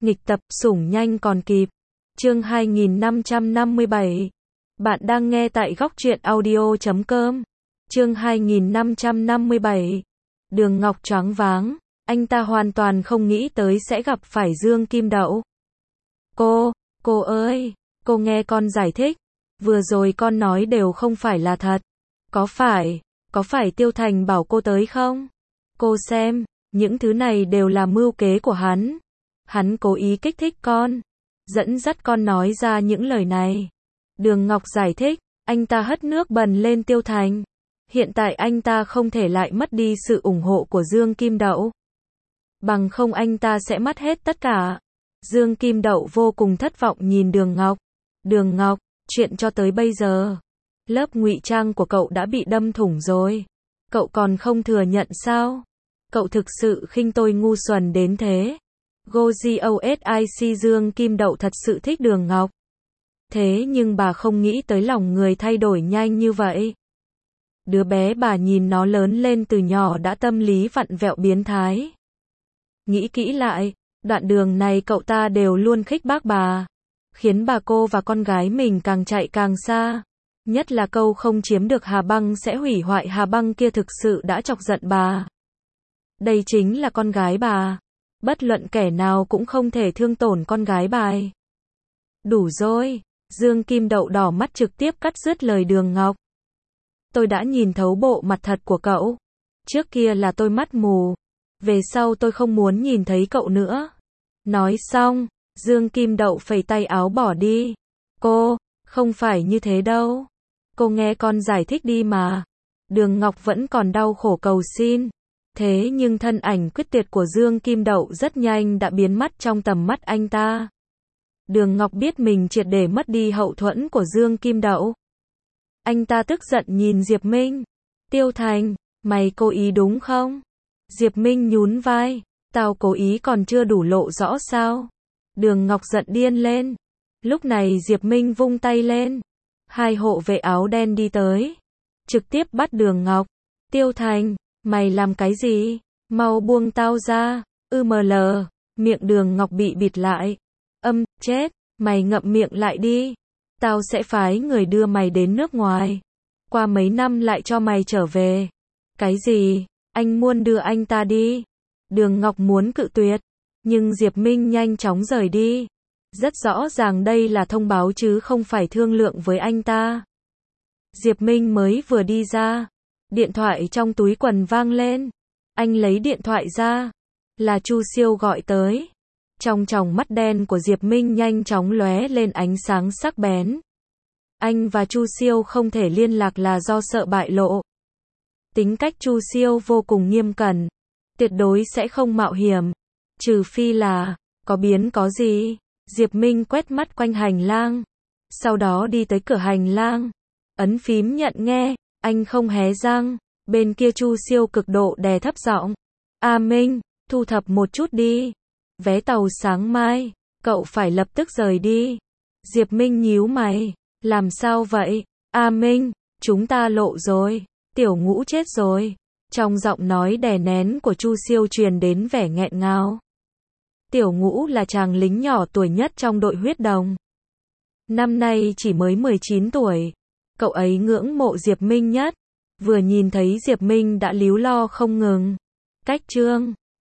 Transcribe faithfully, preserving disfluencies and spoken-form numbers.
Nghịch tập, sủng nhanh còn kịp. Chương hai nghìn năm trăm năm mươi bảy. Bạn đang nghe tại góc truyện audio chấm com. Chương hai nghìn năm trăm năm mươi bảy. Đường Ngọc choáng váng, anh ta hoàn toàn không nghĩ tới sẽ gặp phải Dương Kim Đậu. Cô, cô ơi, cô nghe con giải thích, vừa rồi con nói đều không phải là thật. Có phải, có phải Tiêu Thành bảo cô tới không? Cô xem, những thứ này đều là mưu kế của hắn. Hắn cố ý kích thích con, dẫn dắt con nói ra những lời này. Đường Ngọc giải thích, anh ta hất nước bẩn lên Tiêu Thành. Hiện tại anh ta không thể lại mất đi sự ủng hộ của Dương Kim Đậu. Bằng không anh ta sẽ mất hết tất cả. Dương Kim Đậu vô cùng thất vọng nhìn Đường Ngọc. Đường Ngọc, chuyện cho tới bây giờ, lớp ngụy trang của cậu đã bị đâm thủng rồi. Cậu còn không thừa nhận sao? Cậu thực sự khinh tôi ngu xuẩn đến thế. Gosic Dương Kim Đậu thật sự thích Đường Ngọc. Thế nhưng bà không nghĩ tới lòng người thay đổi nhanh như vậy. Đứa bé bà nhìn nó lớn lên từ nhỏ đã tâm lý vặn vẹo biến thái. Nghĩ kỹ lại, đoạn đường này cậu ta đều luôn khích bác bà, khiến bà cô và con gái mình càng chạy càng xa. Nhất là câu không chiếm được Hà Băng sẽ hủy hoại Hà Băng kia thực sự đã chọc giận bà. Đây chính là con gái bà. Bất luận kẻ nào cũng không thể thương tổn con gái bà. Đủ rồi, Dương Kim Đậu đỏ mắt trực tiếp cắt dứt lời Đường Ngọc. Tôi đã nhìn thấu bộ mặt thật của cậu. Trước kia là tôi mắt mù. Về sau tôi không muốn nhìn thấy cậu nữa. Nói xong, Dương Kim Đậu phẩy tay áo bỏ đi. Cô, không phải như thế đâu. Cô nghe con giải thích đi mà. Đường Ngọc vẫn còn đau khổ cầu xin. Thế nhưng thân ảnh quyết tuyệt của Dương Kim Đậu rất nhanh đã biến mất trong tầm mắt anh ta. Đường Ngọc biết mình triệt để mất đi hậu thuẫn của Dương Kim Đậu. Anh ta tức giận nhìn Diệp Minh. Tiêu Thành, mày cố ý đúng không? Diệp Minh nhún vai. Tao cố ý còn chưa đủ lộ rõ sao? Đường Ngọc giận điên lên. Lúc này Diệp Minh vung tay lên. Hai hộ vệ áo đen đi tới. Trực tiếp bắt Đường Ngọc. Tiêu Thành, mày làm cái gì? Mau buông tao ra. ư em lờ. Miệng Đường Ngọc bị bịt lại. Âm, chết, mày ngậm miệng lại đi. Tao sẽ phái người đưa mày đến nước ngoài. Qua mấy năm lại cho mày trở về. Cái gì? Anh muốn đưa anh ta đi. Đường Ngọc muốn cự tuyệt. Nhưng Diệp Minh nhanh chóng rời đi. Rất rõ ràng đây là thông báo chứ không phải thương lượng với anh ta. Diệp Minh mới vừa đi ra. Điện thoại trong túi quần vang lên. Anh lấy điện thoại ra. Là Chu Siêu gọi tới. Trong tròng mắt đen của Diệp Minh nhanh chóng lóe lên ánh sáng sắc bén. Anh và Chu Siêu không thể liên lạc là do sợ bại lộ. Tính cách Chu Siêu vô cùng nghiêm cẩn. Tuyệt đối sẽ không mạo hiểm. Trừ phi là, có biến có gì. Diệp Minh quét mắt quanh hành lang. Sau đó đi tới cửa hành lang. Ấn phím nhận nghe, anh không hé răng. Bên kia Chu Siêu cực độ đè thấp giọng. A Minh, thu thập một chút đi. Vé tàu sáng mai, cậu phải lập tức rời đi. Diệp Minh nhíu mày. Làm sao vậy? A Minh, chúng ta lộ rồi. Tiểu Ngũ chết rồi. Trong giọng nói đè nén của Chu Siêu truyền đến vẻ nghẹn ngào. Tiểu Ngũ là chàng lính nhỏ tuổi nhất trong đội huyết đồng. Năm nay chỉ mới mười chín tuổi. Cậu ấy ngưỡng mộ Diệp Minh nhất. Vừa nhìn thấy Diệp Minh đã líu lo không ngừng. Cách chương